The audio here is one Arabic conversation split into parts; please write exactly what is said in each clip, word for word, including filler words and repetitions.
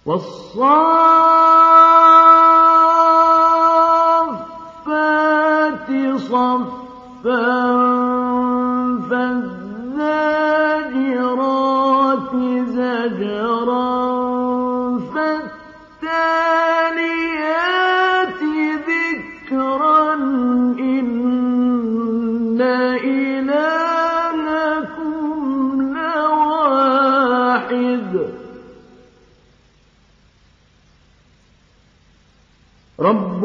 وَالصَّافَّاتِ صَفًّا فَالزَّاجِرَاتِ زَجْرًا فَالتَّالِيَاتِ ذِكْرًا إِنَّ إِلَٰهَكُمْ لَوَاحِدٌ رَبُّ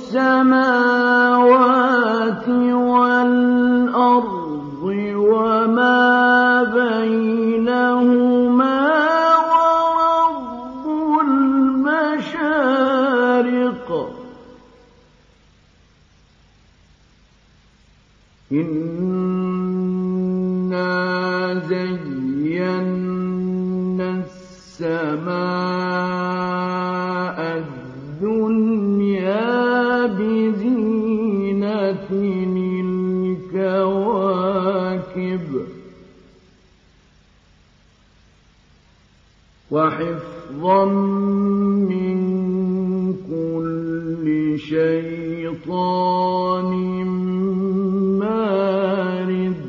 السَّمَاوَاتِ وَالْأَرْضِ وَمَا بَيْنَهُمَا وَرَبُّ الْمَشَارِقِ إِنَّا زَيَّنَّا السَّمَاءَ الدُّنْيَا بِزِينَةٍ الْكَوَاكِبِ وَحِفْظًا مِّن كُلِّ شَيْطَانٍ مَّارِدٍ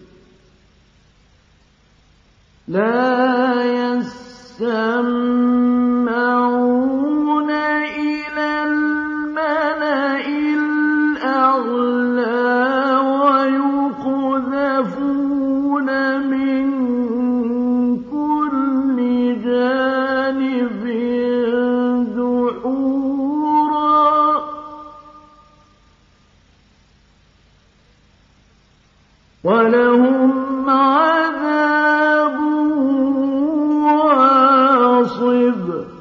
لَّا يَسَّمَّعُونَ إِلَى الْمَلَإِ الْأَعْلَىٰ وَيُقْذَفُونَ مِن كُلِّ جَانِبٍ دُحُورًا وَلَهُمْ عَذَابٌ وَاصِبٌ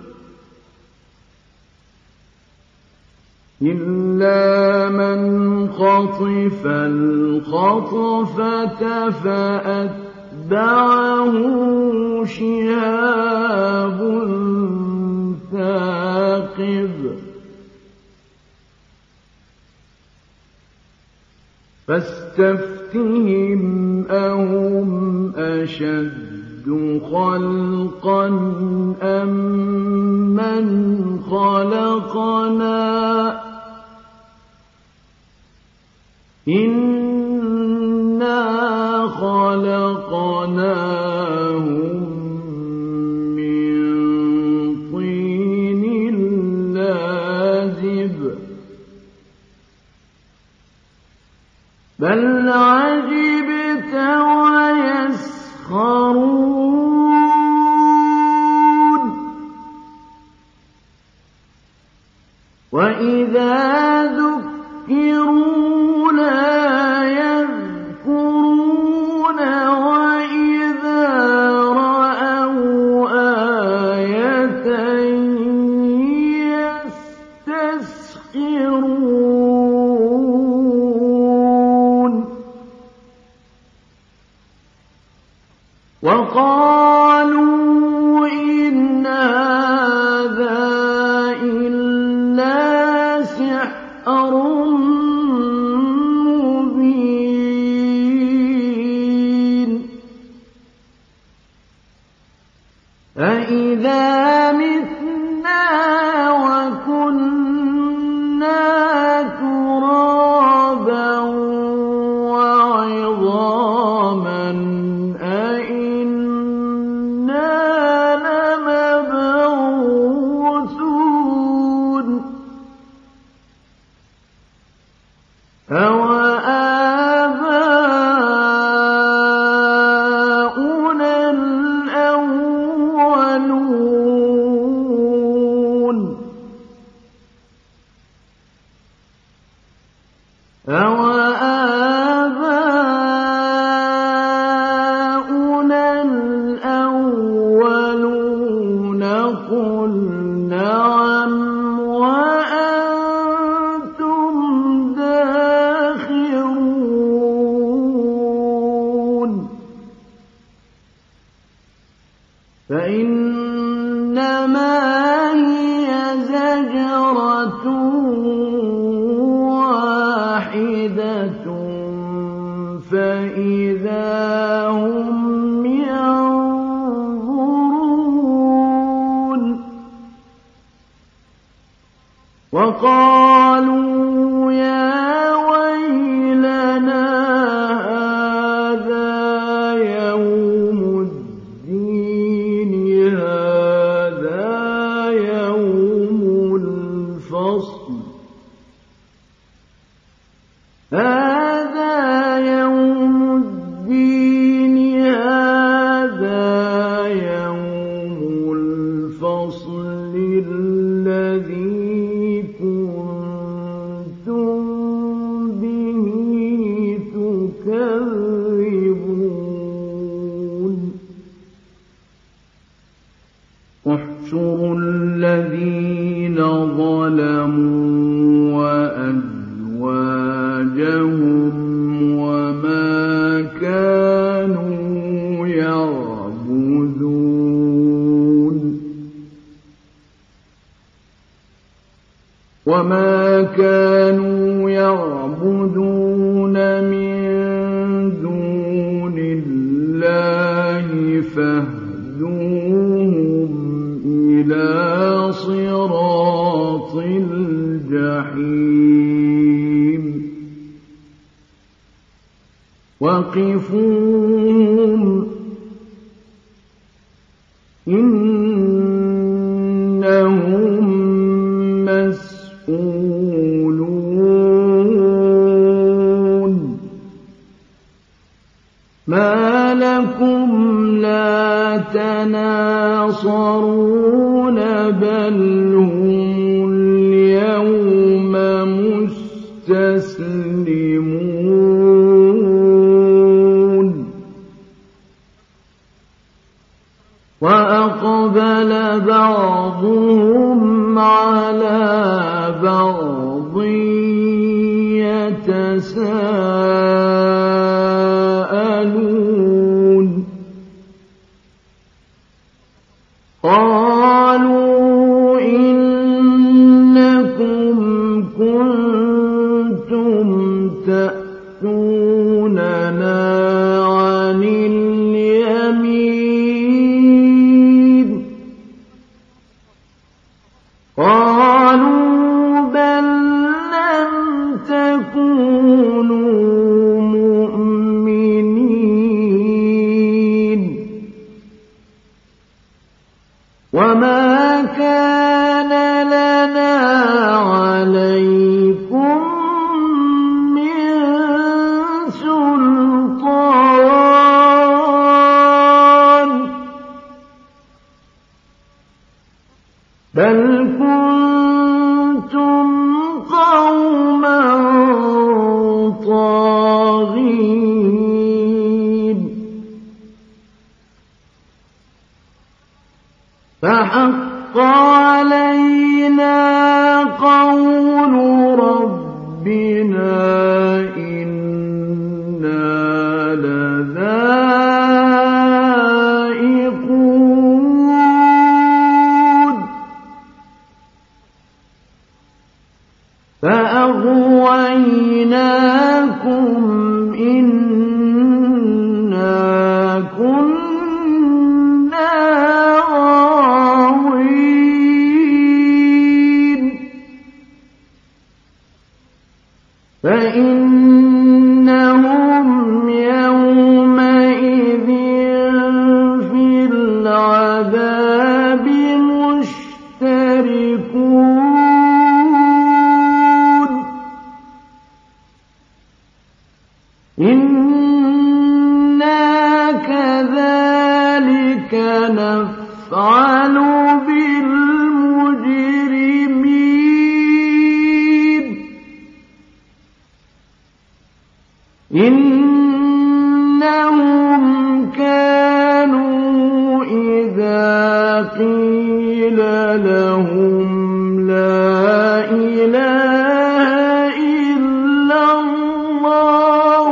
إِلَّا مَنْ خَطِفَ الْخَطْفَةَ فَأَتْبَعَهُ شِهَابٌ ثَاقِبٌ فَاسْتَفْتِهِمْ أَهُمْ أَشَدُّ خَلْقًا أَم مَّنْ خَلَقْنَا إِنَّا خَلَقْنَاهُم مِّن طِينٍ لَّازِبٍ بَلْ عَجِبْتَ وَيَسْخَرُونَ وَإِذَا ذُكِّرُوا لَا يَذْكُرُونَ وَإِذَا رَأَوْا آيَةً يَسْتَسْخِرُونَ وَقَالُوا إِنْ هَٰذَا إِلَّا سِحْرٌ مُّبِينٌ أَإِذَا مِتْنَا وَكُنَّا تُرَابًا وَعِظَامًا أَإِنَّا لَمَبْعُوثُونَ أَوَآبَاؤُنَا الْأَوَّلُونَ أَوَآبَاؤُنَا الْأَوَّلُونَ قُلْ نَعَمْ وَأَنتُمْ دَاخِرُونَ فَإِنَّمَا هِيَ زَجْرَةٌ وَاحِدَةٌ فَإِذَا هُمْ يَنظُرُونَ وقالوا يا ويلنا هذا يوم الدين هذا يوم الفصل هذا يوم الدين هذا يوم الفصل الذي كنتم به تكذبون احشروا الذين ظلموا وأزواجهم وما كانوا يعبدون وما كانوا يعبدون من دون الله فاهدوهم إلى صراط الجحيم وقفوهم إنهم مسؤولون ما لكم لا تناصرون بل هم اليوم مستسلمون وأقبل بعضهم على بعض يتساءلون قالوا إنكم كنتم تأتوننا عن اليمين قالوا بل لم تكونوا مؤمنين وما كان لنا عليكم من سلطان بل كنتم قوما طاغين فحق علينا قول ربنا إنا لذائقون فأغويناكم إنا كنا غاوين فإنهم يومئذ في العذاب مشتركون إنا كذلك نفعل بالمجرمين إنهم كانوا إذا قيل لهم لا إله إلا الله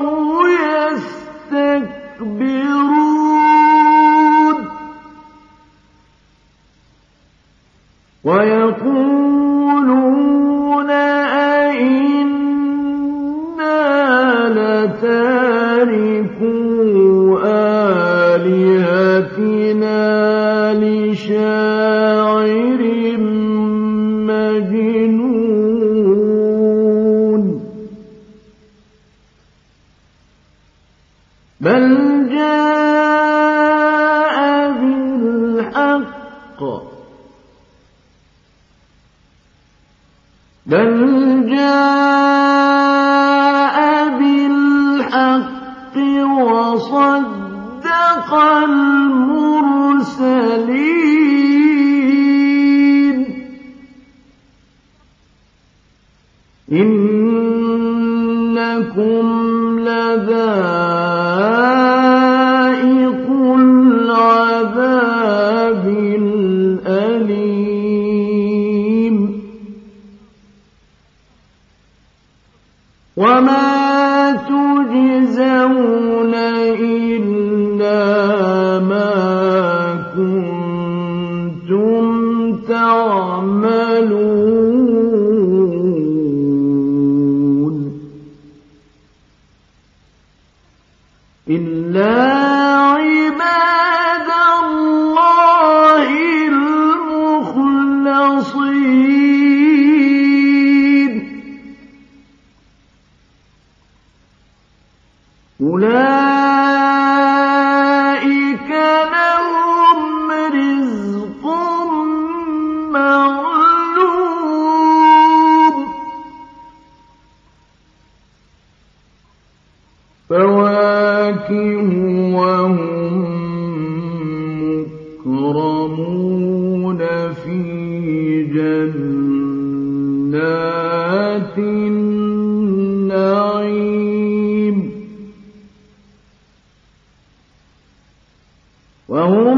يستكبرون ويقولون أئنا لتاركو آلهتنا لشاعر مجنون بل جاء بالحق بل جاء بالحق وصدق المرسلين إنكم لذائق العذاب الأليم وما تجزون إلا ما كنتم تعملون إلا عباد الله المخلصين أولئك لهم رزق معلوم فواكه وهم مكرمون في جنات النعيم وهم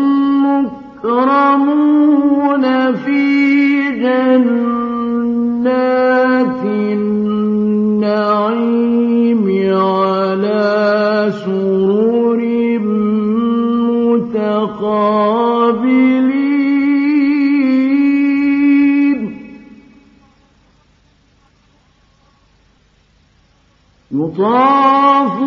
مكرمون في جنات النعيم على سرر متقابلين يطاف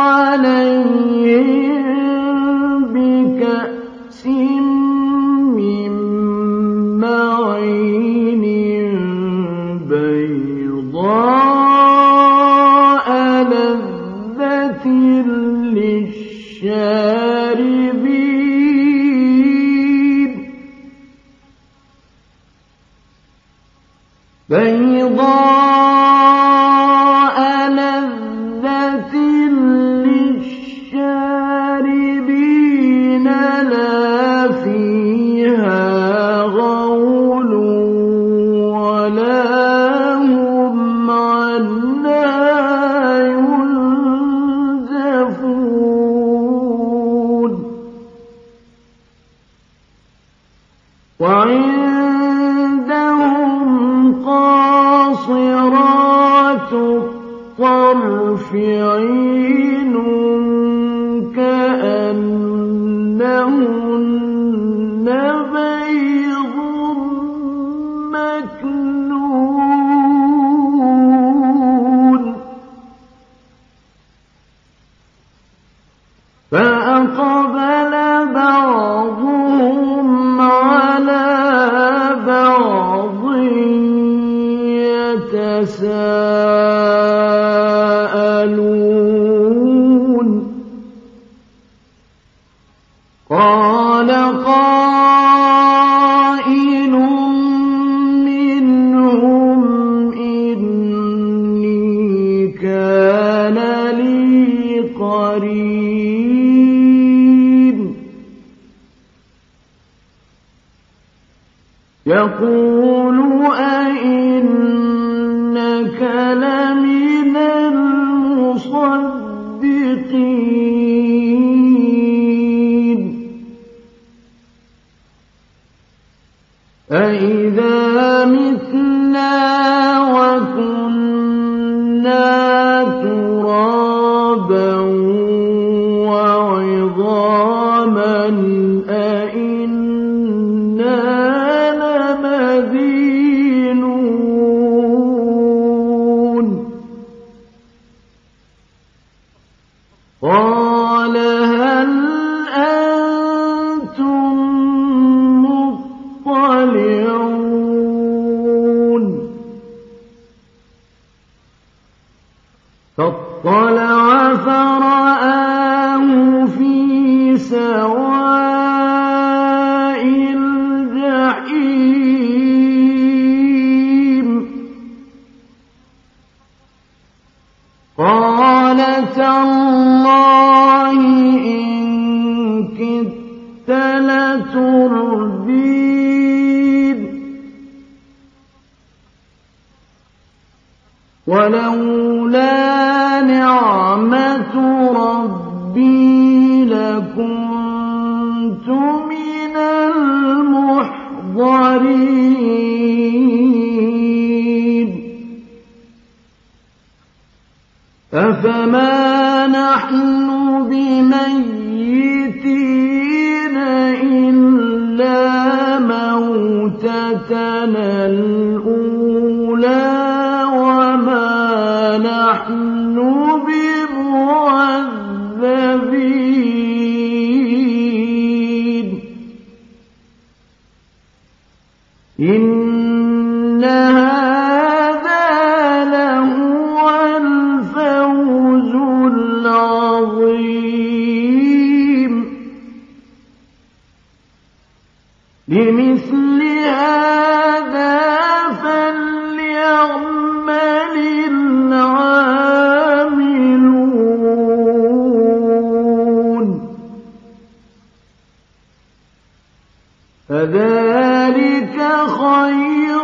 عليهم بكأس من معين بيضاء لذة للشاربين بيضاء لذة للشاربين لا فيها غول ولا هم عنها ينزفون وعندهم قاصرات الطرف عين كأنهن بيض مكنون فأقبل بعضهم على بعض يتساءلون قال قائل منهم إني كان لي قرين يقول أئنك لمن المصدقين أئذا متنا وكنا ترابا وعظاما أئنا لمدينون قال هل أنتم مطلعون ولولا نعمة ربي لكنت من المحضرين أفما نحن بميتين إلا موتتنا الأولى وما نحن بمعذبين إن هذا لهو الفوز العظيم لمثل هذا فليعمل العاملون فذلك خير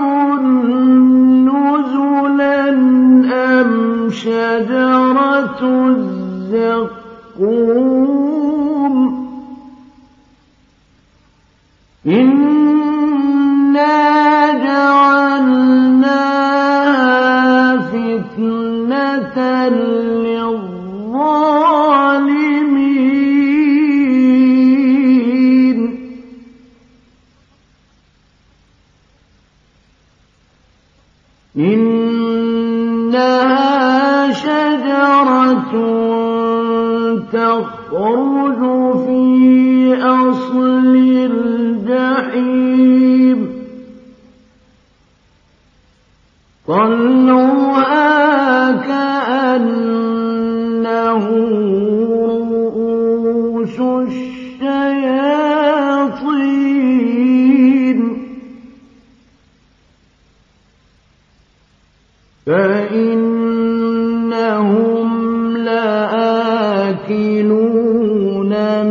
نزلا أم شجرة الزقوم إنا جعلناها فتنة للظالمين إنها شجرة تخرج في أصل الجحيم طلعها كأنه رؤوس الشياطين فإنهم لآكلون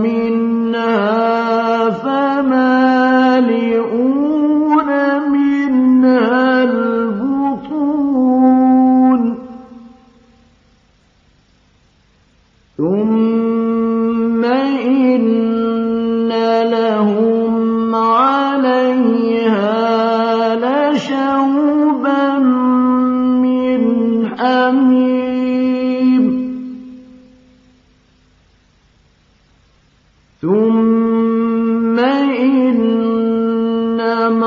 منها فمالئون منها البطون ثم إن لهم عليها لشوبا من حميم ثم إن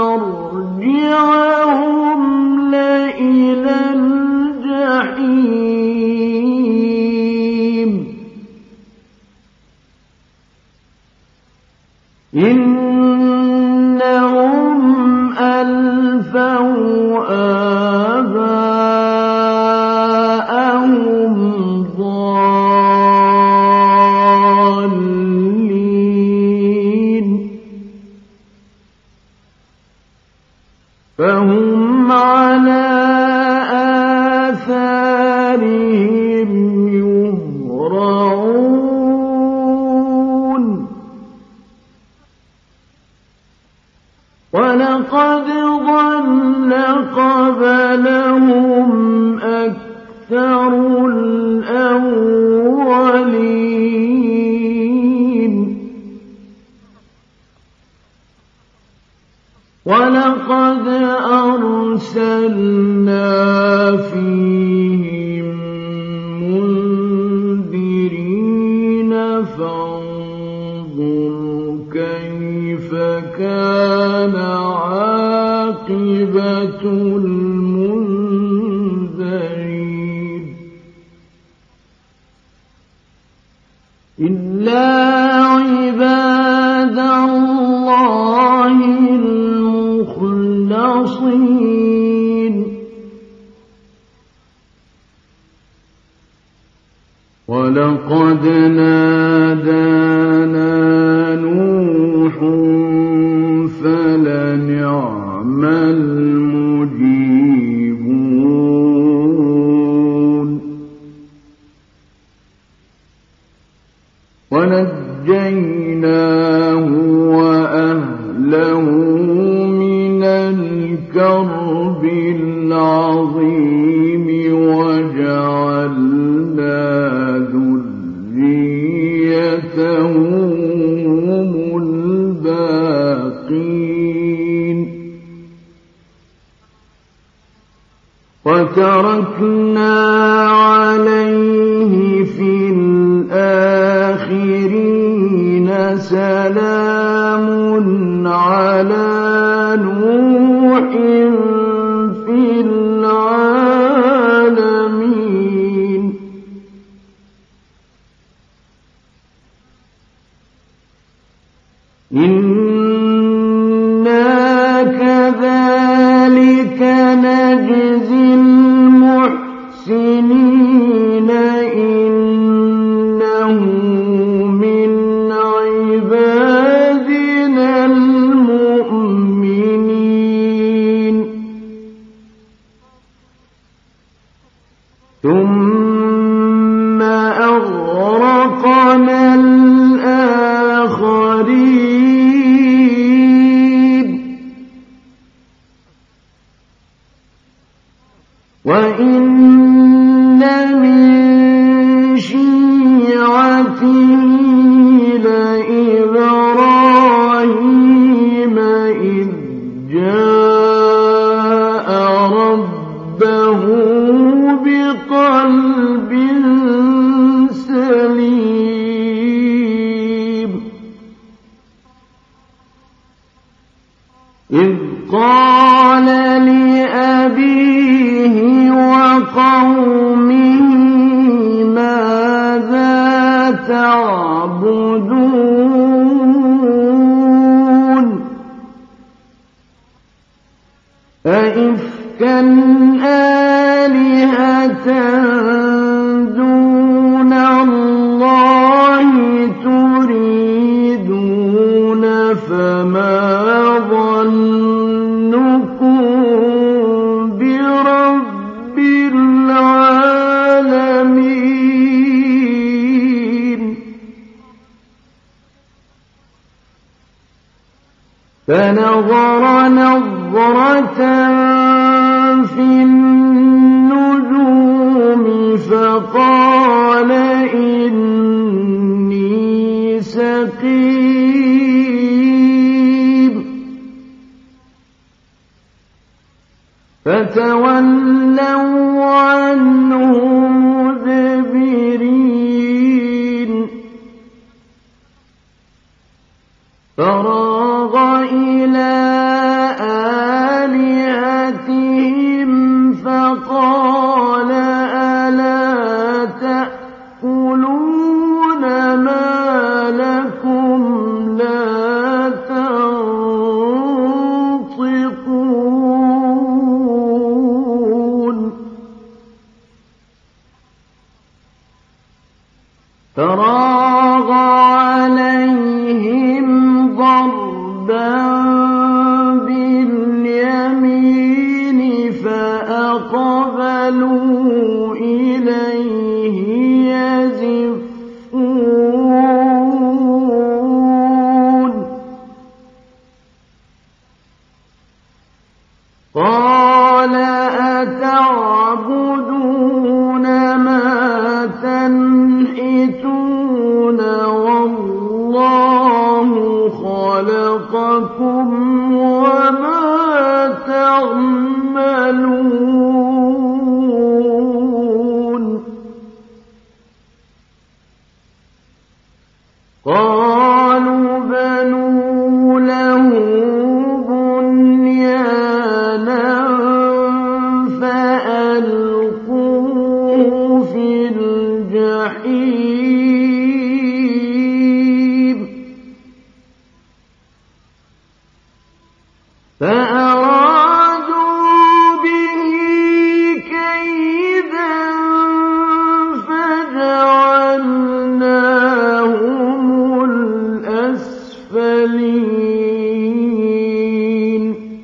مرجعهم لإلى الجحيم إنهم ألفوا آباءهم ضالين فهم على آثارهم يهرعون ولقد ضل قبلهم أكثر الأولين ولقد أرسلنا فيهم منذرين فانظر كيف كان عاقبة المنذرين إلا عباد الله المخلصين ولقد نادانا نوح فلنعم المجيبون ونجيناه وأهله من الكرب العظيم وتركنا عليه في الآخرين سلام على نوح في العالمين إنا كذلك نجزي المحسنين إنه من عبادنا المؤمنين ثم أغرقنا الآخرين وإن من شيعته لإبراهيم إذ جاء ربه بقلب سليم إذ قال لأبيه وقومه ماذا تعبدون أئفكا آلهة دون الله تريدون فما ظنكم برب العالمين فنظر نظرة في النجوم فقال إني سقيم فتولوا عنه مدبرين فراغ إلى آلهتهم فقال ألا تأكلون ما لكم لا تنطقون فراغ عليهم ضربا باليمين فأقبلوا إليه يزفون قال أتعبدون ما تنحتون والله خلقكم وما تعملون قالوا بنوا له بنيانا فألقوه في الجحيم فأرادوا به كيدا فجعلناهم الأسفلين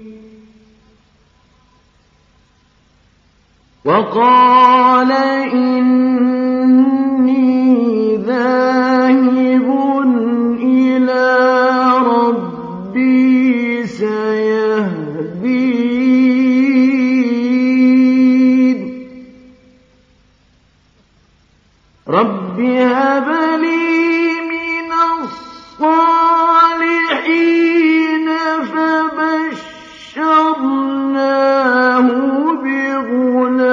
وقال إني ذاهب إلى ربي سيهدين رب هب لي من الصالحين فبشرناه بغلام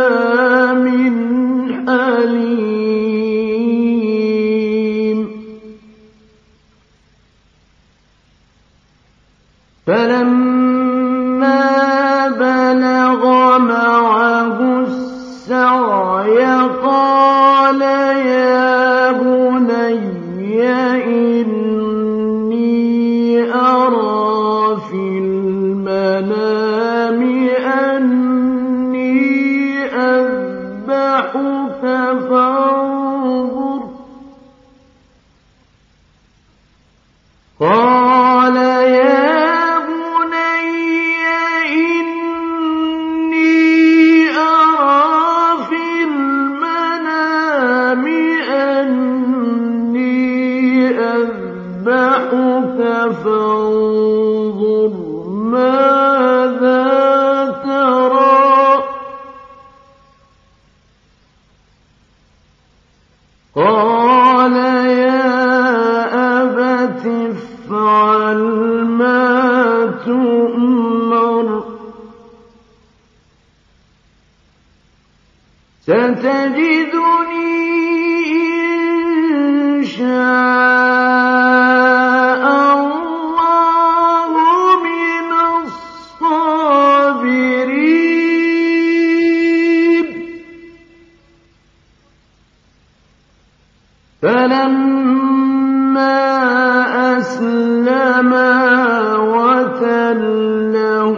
معه السعي قال يا بني إني أرى في المنام أني أذبحك فانظر قال يا بني إني أرى في المنام أني أذبحك فانظر ماذا ترى قال يا أبت افعل ما تؤمر ستجدني إن شاء الله من الصابرين فلما أسلما وتله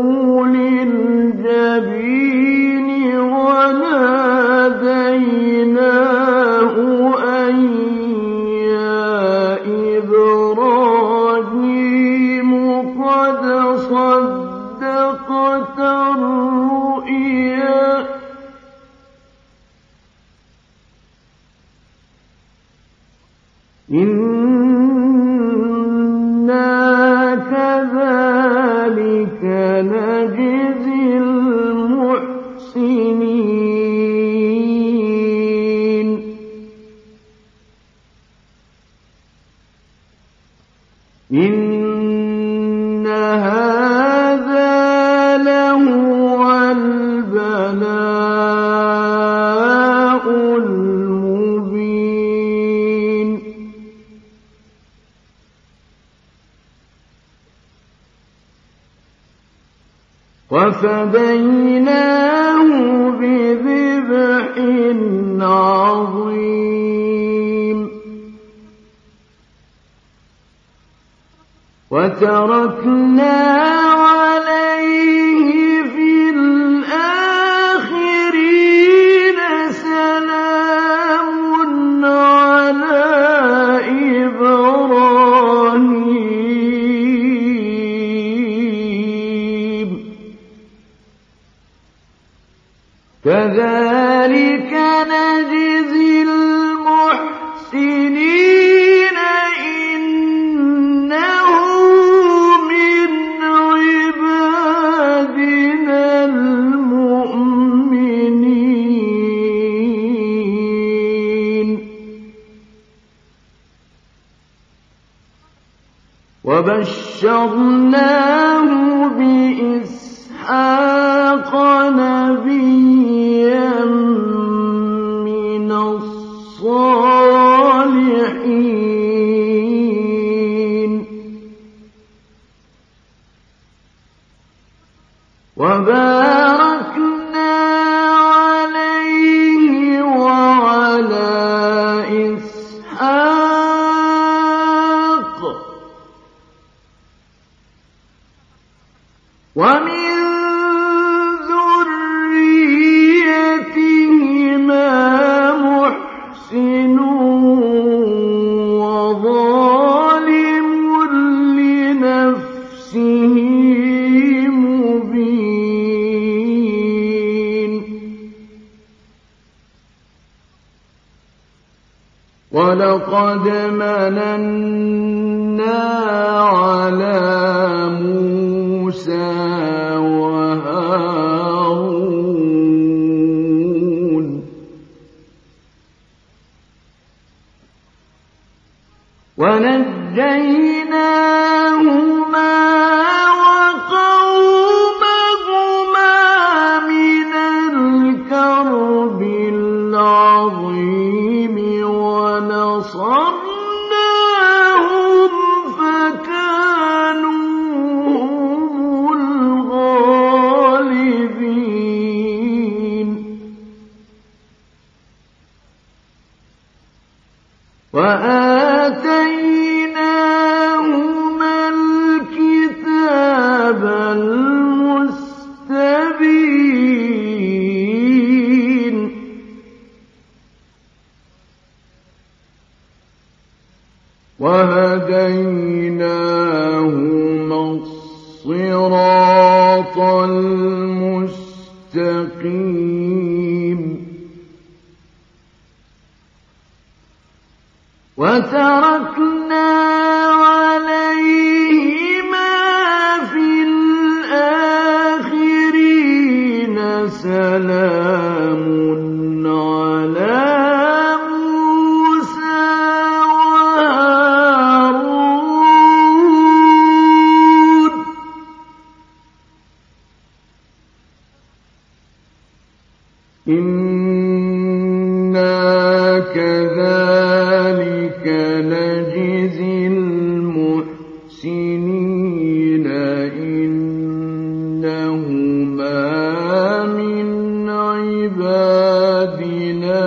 للجبين وناديناه أن يا إبراهيم قد صدقت الرؤيا إنا كذلك نجزي المحسنين إن هذا لهو البلاء المبين وفديناه بذبح عظيم وتركنا عليه في الآخرين سلام على إبراهيم كذلك نجزي المحسنين إنه من عبادنا المؤمنين وبشرناه بإسحاق نبيا من الصالحين وباركنا عليه وعلى إسحاق ومن ذريتهما محسن وظالم لنفسه مبين ولقد مننا على موسى وهارون ونجيناهما وقومهما من الكرب العظيم ونصرناهم فكانوا هم وآتيناهما الكتاب المستبين وهديناهما الصراط المستقيم وتركنا عليهما في الآخرين سلام على موسى وهارون إنا كذلك نجزي المحسنين إنهما من عبادنا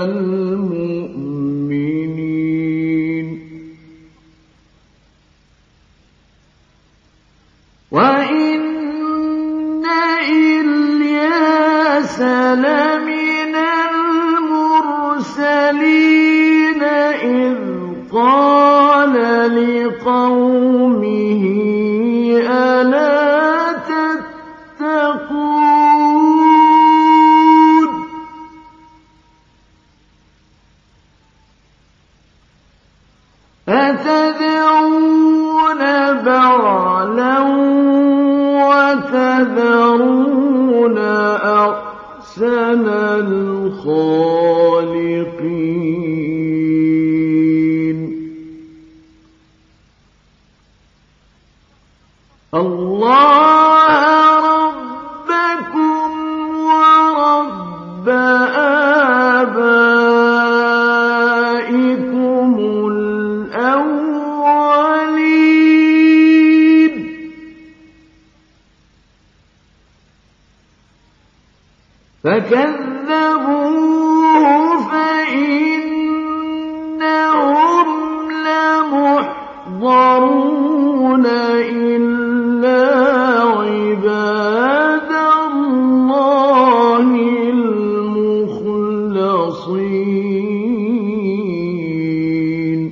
المؤمنين وإن إلياس لمن المرسلين إذ قال لقومه ألا تتقون أتدعون بعلا وتذرون أحسن الخالقين الله ربكم ورب آبائكم الأولين فكذبوه فإنهم لمحضرون إلا عباد الله المخلصين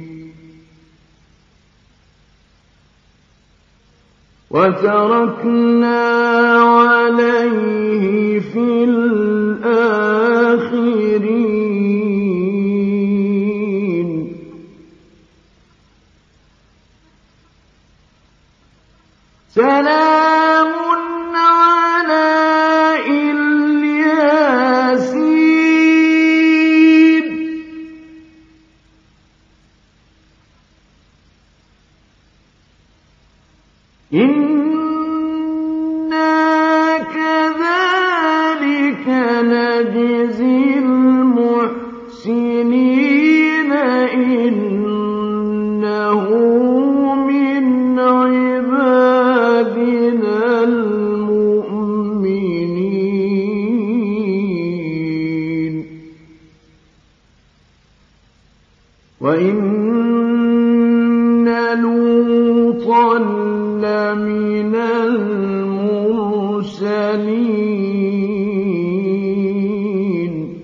وتركنا عليه في الآخرين سلام على الياسين إنا كذلك نجزي المحسنين إنه من عبادنا المؤمنين وإن لوطا لمن المرسلين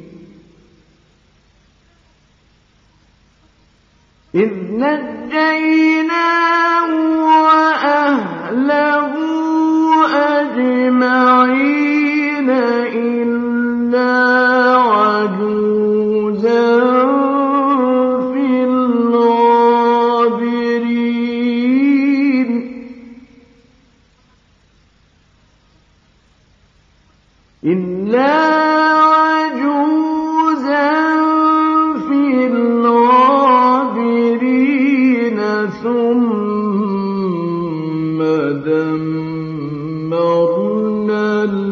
إذ نجيناه وأهله أجمعين إلا عجوزا في الغابرين إلا عجوزا في الغابرين ثم دمرنا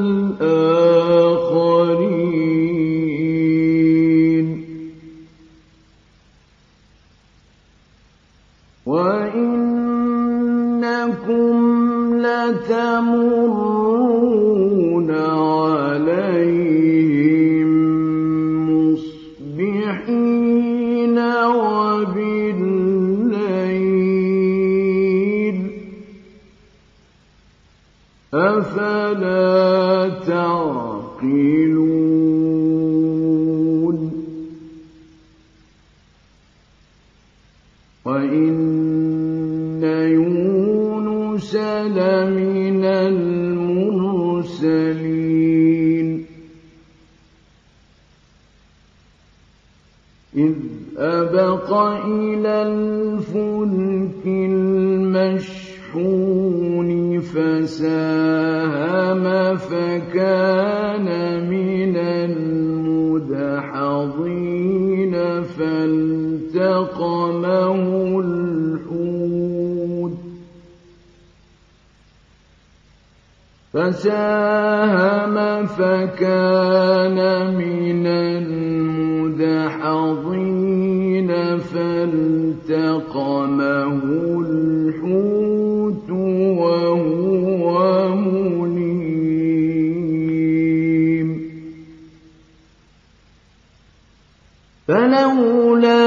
الآخرين وإنكم لتمرون عليهم أفلا تعقلون وإن يونس لمن المرسلين إذ أبق إلى الفلك المشحون فساهم فكان من المدحضين فالتقمه الحوت فساهم فكان من المدحضين فالتقمه الحوت وهو مليم فلولا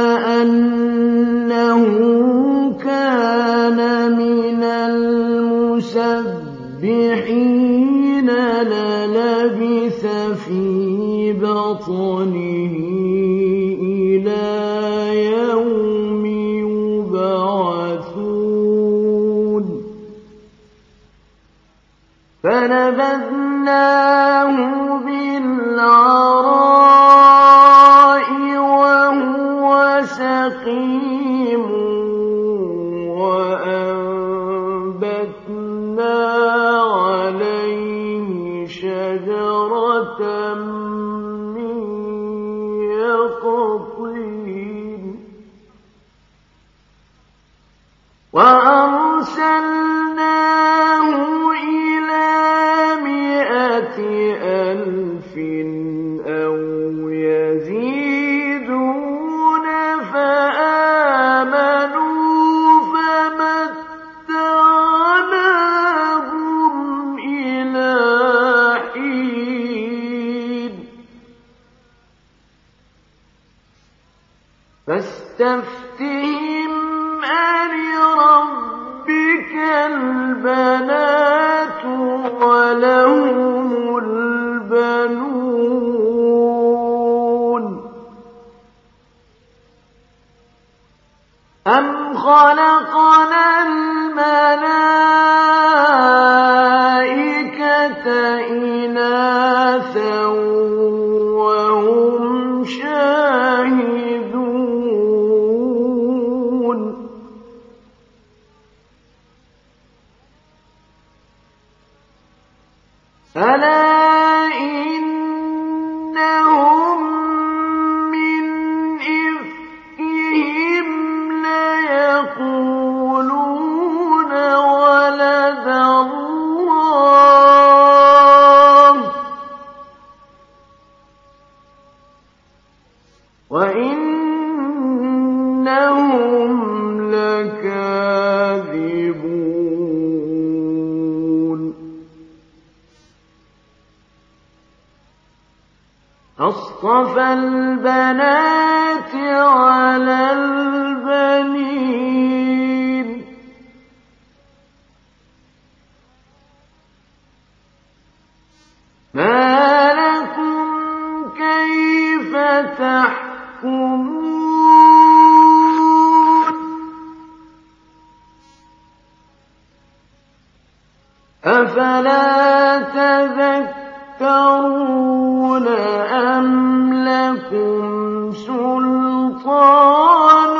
أنه كان من المسبحين للبث في بطنه إلى يوم يبعثون فنبذناه بالعراء وهو سقيم وأنبتنا عليه شجرة من يقطين وأرسلناه إلى مائة ألف أو يزيدون فآمنوا فمتعناهم إلى حين فاستفتهم ألربك البنات ولهم البنون أم خلقنا الملائكة إناثا وهم شاهدون ألا إنهم من إفكهم ليقولون ولد الله وإنهم لكاذبون أصطفى البنات على البنين ما لكم كيف تحكمون أفلا تذكرون أم لكم سلطان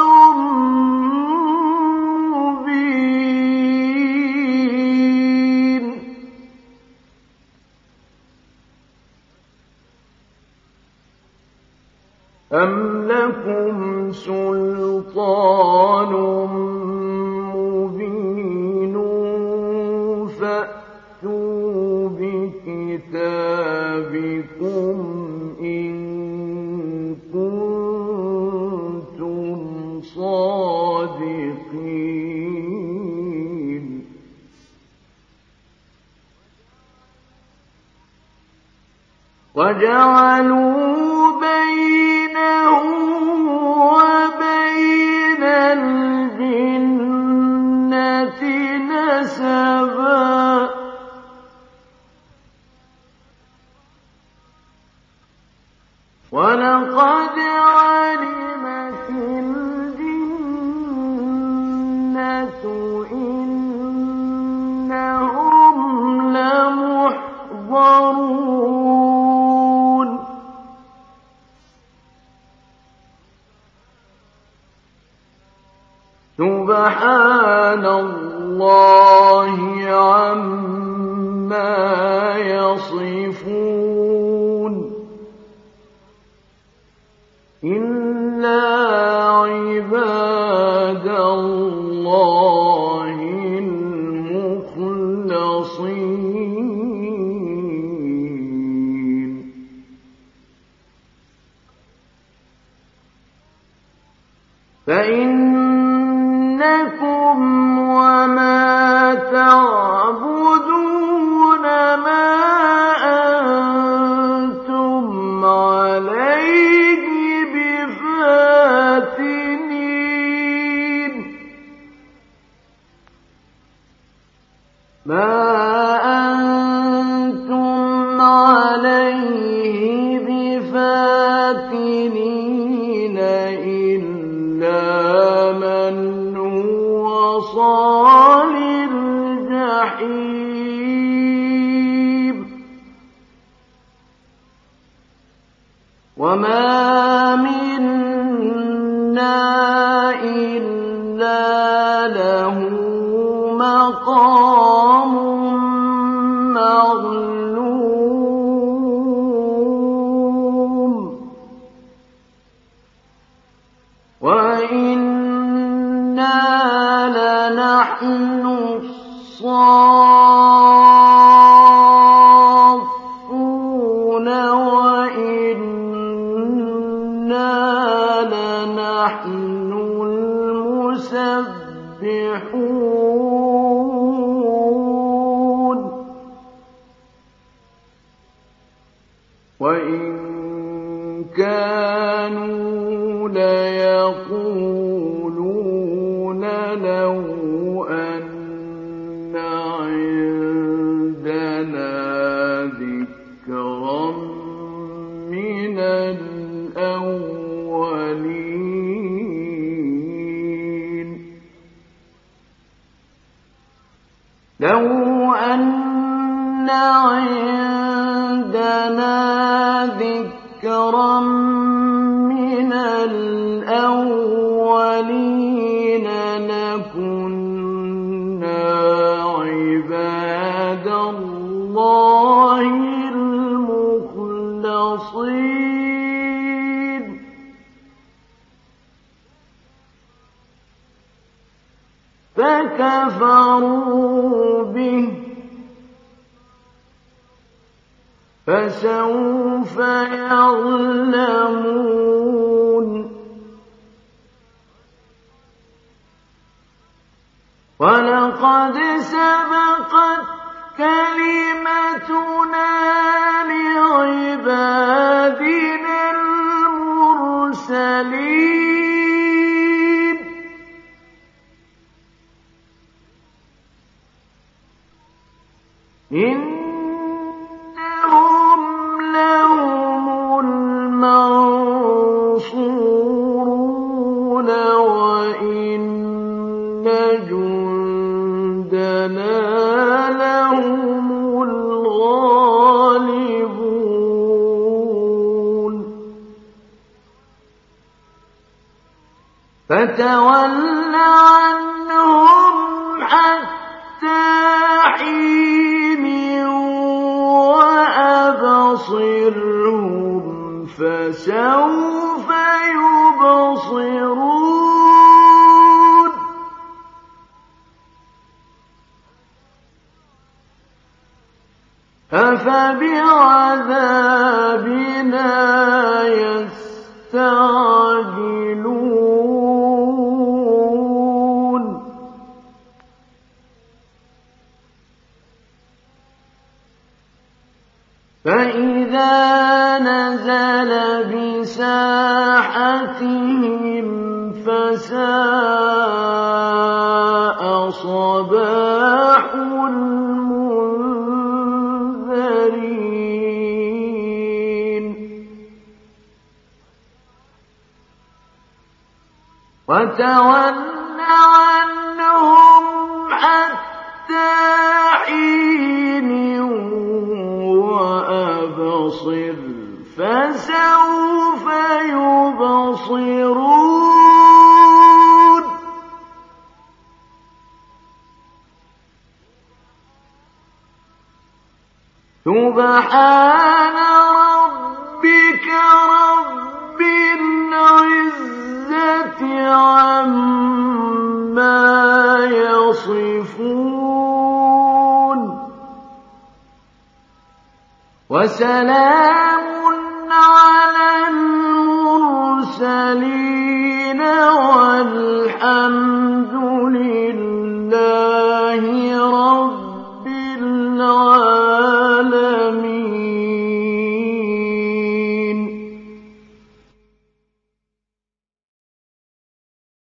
مبين أم لكم سلطان مبين فأتوا بكتابكم إن كنتم صادقين وجعلوا بينه وبين الجنة نسبا وَلَقَدْ عَلِمَتِ الْجِنَّةُ إِنَّهُمْ لَمُحْضَرُونَ سُبْحَانَ اللَّهِ عَمَّا يَصِفُونَ إِلَّا عِبَادَ اللَّهِ الْمُخْلَصِينَ فَإِنَّكُمْ وَمَا تَعْبُدُونَ مَا أَنتُمْ عَلَيْهِ بِفَاتِنِينَ مَا أَنتُمْ عَلَيْهِ بِفَاتِنِينَ إِلَّا مَنْ هُوَ صَالِ الْجَحِيمِ وَمَا مِنَّا إِلَّا لَهُ مَقَامٌ مَّعْلُومٌ وَإِنَّا لَنَحْنُ الصَّافُّونَ وَإِنَّا لَنَحْنُ الْمُسَبِّحُونَ وَإِن كَانُوا لَيَقُولُونَ لَوْ أَنَّ عِندَنَا ذِكْرًا مِّنَ الْأَوَّلِينَ لَوْ أَنَّ عِندَنَا ذِكْرًا مِّنَ الْأَوَّلِينَ لَكُنَّا عِبَادَ اللَّهِ الْمُخْلَصِينَ فَكَفَرُوا بِهِ فَسَوْفَ يَعْلَمُونَ وَلَقَدْ سَبَقَتْ كَلِمَتُنَا لِعِبَادِنَا الْمُرْسَلِينَ إِنَّهُمْ لَهُمُ الْمَنصُورُونَ وَإِنَّ جُندَنَا لَهُمُ الْغَالِبُونَ فَتَوَلَّ عَنْهُمْ حَتَّىٰ حِينٍ وَأَبْصِرْهُمْ فَسَوْفَ يُبْصِرُونَ أَفَبِعَذَابِنَا يَسْتَعْجِلُونَ فَإِذَا نَزَلَ بِسَاحَتِهِمْ فَسَاءَ صَبَاحُ الْمُنذَرِينَ وتول عنهم حتى حين وأبصر فسوف يبصرون سبحان ربك رب العزة عما يصفون وسلام على المرسلين والحمد لله